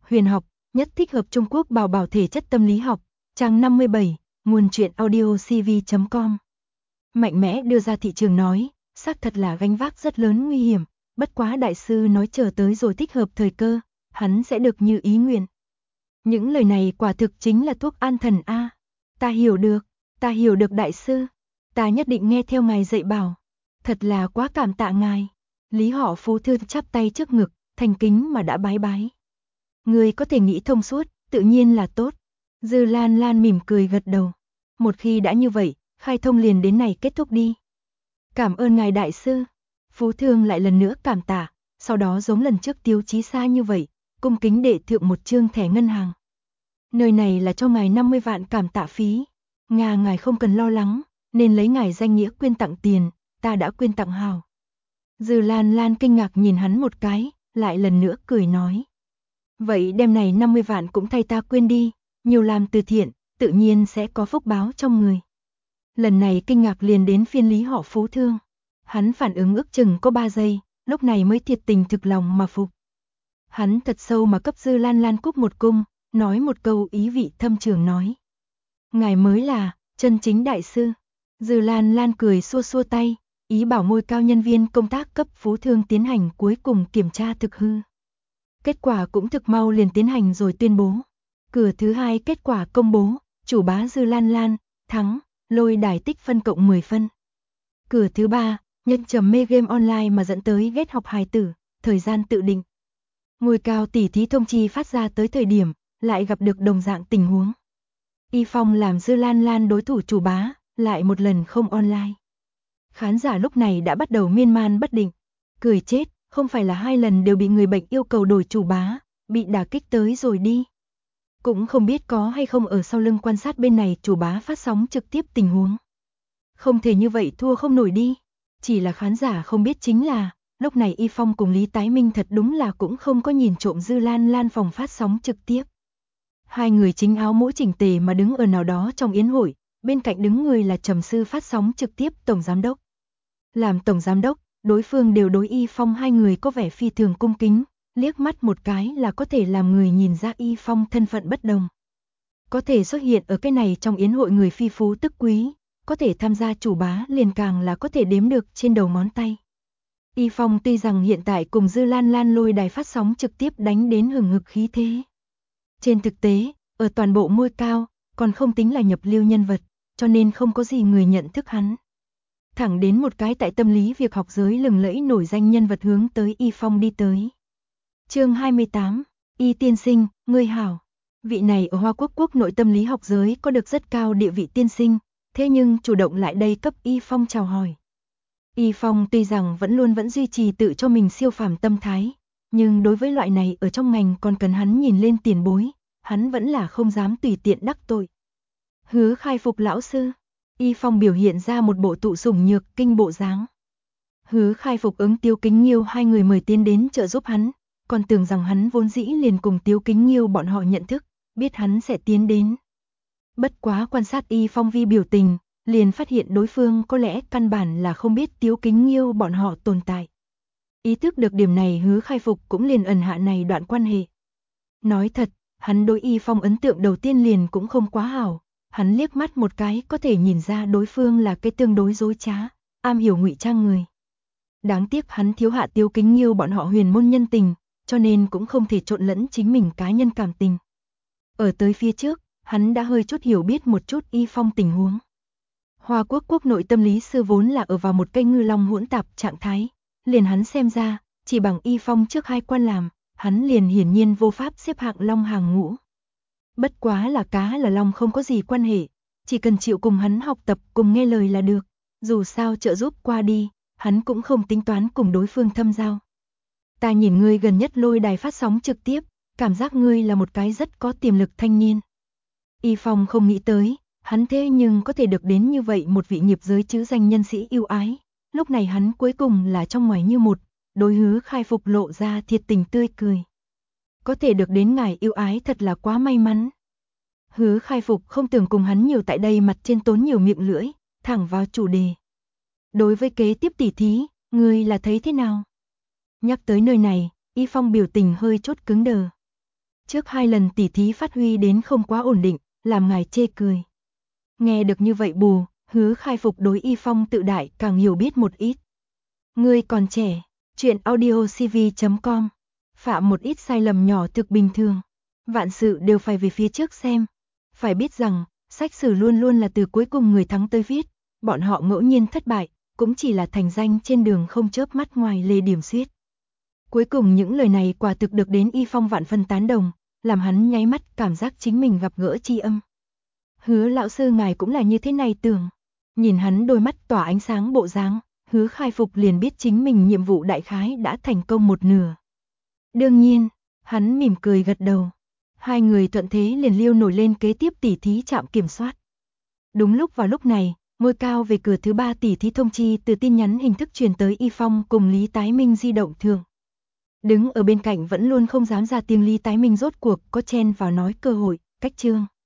huyền học, nhất thích hợp Trung Quốc bảo bảo thể chất tâm lý học, trang 57, nguồn truyện audio cv.com. Mạnh mẽ đưa ra thị trường nói, xác thật là gánh vác rất lớn nguy hiểm, bất quá đại sư nói chờ tới rồi thích hợp thời cơ, hắn sẽ được như ý nguyện. Những lời này quả thực chính là thuốc an thần a. Ta hiểu được đại sư, ta nhất định nghe theo ngài dạy bảo. Thật là quá cảm tạ ngài. Lý Họ Phú thư chắp tay trước ngực, thành kính mà đã bái bái. Người có thể nghĩ thông suốt, tự nhiên là tốt. Dư Lan Lan mỉm cười gật đầu. Một khi đã như vậy, khai thông liền đến này kết thúc đi. Cảm ơn ngài đại sư. Phú Thương lại lần nữa cảm tạ, sau đó giống lần trước Tiếu Chí Sa như vậy, cung kính đệ thượng một chương thẻ ngân hàng. Nơi này là cho ngài 50 vạn cảm tạ phí. Ngài không cần lo lắng, nên lấy ngài danh nghĩa quyên tặng tiền, ta đã quyên tặng hào. Dư Lan Lan kinh ngạc nhìn hắn một cái, lại lần nữa cười nói. Vậy đêm này 50 vạn cũng thay ta quyên đi, nhiều làm từ thiện, tự nhiên sẽ có phúc báo trong người. Lần này kinh ngạc liền đến phiên Lý Họ Phú Thương. Hắn phản ứng ước chừng có 3 giây, lúc này mới thiệt tình thực lòng mà phục. Hắn thật sâu mà cấp Dư Lan Lan cúc một cung, nói một câu ý vị thâm trường nói. Ngài mới là chân chính đại sư. Dư Lan Lan cười xua xua tay, ý bảo môi cao nhân viên công tác cấp Phú Thương tiến hành cuối cùng kiểm tra thực hư. Kết quả cũng thực mau liền tiến hành rồi tuyên bố. Cửa thứ 2 kết quả công bố, chủ bá Dư Lan Lan, thắng, lôi đài tích phân cộng 10 phân. Cửa thứ 3, nhân trầm mê game online mà dẫn tới ghét học hài tử, thời gian tự định. Ngôi cao tỉ thí thông chi phát ra tới thời điểm, lại gặp được đồng dạng tình huống. Y Phong làm Dư Lan Lan đối thủ chủ bá, lại một lần không online. Khán giả lúc này đã bắt đầu miên man bất định, cười chết, không phải là 2 lần đều bị người bệnh yêu cầu đổi chủ bá, bị đả kích tới rồi đi. Cũng không biết có hay không ở sau lưng quan sát bên này chủ bá phát sóng trực tiếp tình huống. Không thể như vậy thua không nổi đi, chỉ là khán giả không biết chính là, lúc này Y Phong cùng Lý Tái Minh thật đúng là cũng không có nhìn trộm Dư Lan Lan phòng phát sóng trực tiếp. 2 người chính áo mũ chỉnh tề mà đứng ở nào đó trong yến hội, bên cạnh đứng người là trầm sư phát sóng trực tiếp tổng giám đốc. Làm tổng giám đốc, đối phương đều đối Y Phong 2 người có vẻ phi thường cung kính, liếc mắt một cái là có thể làm người nhìn ra Y Phong thân phận bất đồng. Có thể xuất hiện ở cái này trong yến hội người phi phú tức quý, có thể tham gia chủ bá liền càng là có thể đếm được trên đầu ngón tay. Y Phong tuy rằng hiện tại cùng Dư Lan Lan lôi đài phát sóng trực tiếp đánh đến hừng hực khí thế. Trên thực tế, ở toàn bộ ngôi cao, còn không tính là nhập lưu nhân vật, cho nên không có gì người nhận thức hắn. Thẳng đến một cái tại tâm lý việc học giới lừng lẫy nổi danh nhân vật hướng tới Y Phong đi tới. Chương 28, Y tiên sinh, ngươi hảo. Vị này ở Hoa Quốc quốc nội tâm lý học giới có được rất cao địa vị tiên sinh, thế nhưng chủ động lại đây cấp Y Phong chào hỏi. Y Phong tuy rằng vẫn duy trì tự cho mình siêu phàm tâm thái, nhưng đối với loại này ở trong ngành còn cần hắn nhìn lên tiền bối, hắn vẫn là không dám tùy tiện đắc tội. Hứa khai phục lão sư. Y Phong biểu hiện ra một bộ tụ sủng nhược kinh bộ dáng. Hứa khai phục ứng Tiêu Kính Nghiêu 2 người mời tiến đến trợ giúp hắn, còn tưởng rằng hắn vốn dĩ liền cùng Tiêu Kính Nghiêu bọn họ nhận thức, biết hắn sẽ tiến đến. Bất quá quan sát Y Phong vi biểu tình, liền phát hiện đối phương có lẽ căn bản là không biết Tiêu Kính Nghiêu bọn họ tồn tại. Ý thức được điểm này Hứa khai phục cũng liền ẩn hạ này đoạn quan hệ. Nói thật, hắn đối Y Phong ấn tượng đầu tiên liền cũng không quá hảo. Hắn liếc mắt một cái có thể nhìn ra đối phương là cái tương đối dối trá, am hiểu ngụy trang người. Đáng tiếc hắn thiếu hạ Tiêu Kính Nghiêu bọn họ huyền môn nhân tình, cho nên cũng không thể trộn lẫn chính mình cá nhân cảm tình. Ở tới phía trước, hắn đã hơi chút hiểu biết một chút Y Phong tình huống. Hoa Quốc quốc nội tâm lý sư vốn là ở vào một cây ngư long hỗn tạp trạng thái, liền hắn xem ra, chỉ bằng Y Phong trước 2 quan làm, hắn liền hiển nhiên vô pháp xếp hạng long hàng ngũ. Bất quá là cá là long không có gì quan hệ, chỉ cần chịu cùng hắn học tập cùng nghe lời là được, dù sao trợ giúp qua đi, hắn cũng không tính toán cùng đối phương thâm giao. Ta nhìn ngươi gần nhất lôi đài phát sóng trực tiếp, cảm giác ngươi là một cái rất có tiềm lực thanh niên. Y Phong không nghĩ tới, hắn thế nhưng có thể được đến như vậy một vị nghiệp giới chữ danh nhân sĩ yêu ái, lúc này hắn cuối cùng là trong ngoài như một, đối Hứa khai phục lộ ra thiệt tình tươi cười. Có thể được đến ngài yêu ái thật là quá may mắn. Hứa khai phục không tưởng cùng hắn nhiều tại đây mặt trên tốn nhiều miệng lưỡi, thẳng vào chủ đề. Đối với kế tiếp tỉ thí, ngươi là thấy thế nào? Nhắc tới nơi này, Y Phong biểu tình hơi chốt cứng đờ. Trước 2 lần tỉ thí phát huy đến không quá ổn định, làm ngài chê cười. Nghe được như vậy Bù, Hứa Khai Phục đối Y Phong tự đại càng hiểu biết một ít. Ngươi còn trẻ, chuyện audiocv.com, phạm một ít sai lầm nhỏ thực bình thường. Vạn sự đều phải về phía trước xem. Phải biết rằng, sách sử luôn luôn là từ cuối cùng người thắng tới viết, bọn họ ngẫu nhiên thất bại, cũng chỉ là thành danh trên đường không chớp mắt ngoài lề điểm xuyết. Cuối cùng những lời này quả thực được đến Y Phong vạn phân tán đồng, làm hắn nháy mắt cảm giác chính mình gặp gỡ tri âm. Hứa lão sư ngài cũng là như thế này tưởng. Nhìn hắn đôi mắt tỏa ánh sáng bộ dáng, Hứa Khai Phục liền biết chính mình nhiệm vụ đại khái đã thành công một nửa. Đương nhiên, hắn mỉm cười gật đầu. Hai người thuận thế liền liêu nổi lên kế tiếp tỉ thí trạm kiểm soát. Đúng lúc vào lúc này, ngôi cao về cửa thứ 3 tỉ thí thông chi từ tin nhắn hình thức truyền tới Y Phong cùng Lý Tái Minh di động thường. Đứng ở bên cạnh vẫn luôn không dám ra tiếng Lý Tái Minh rốt cuộc có chen vào nói cơ hội, cách chương.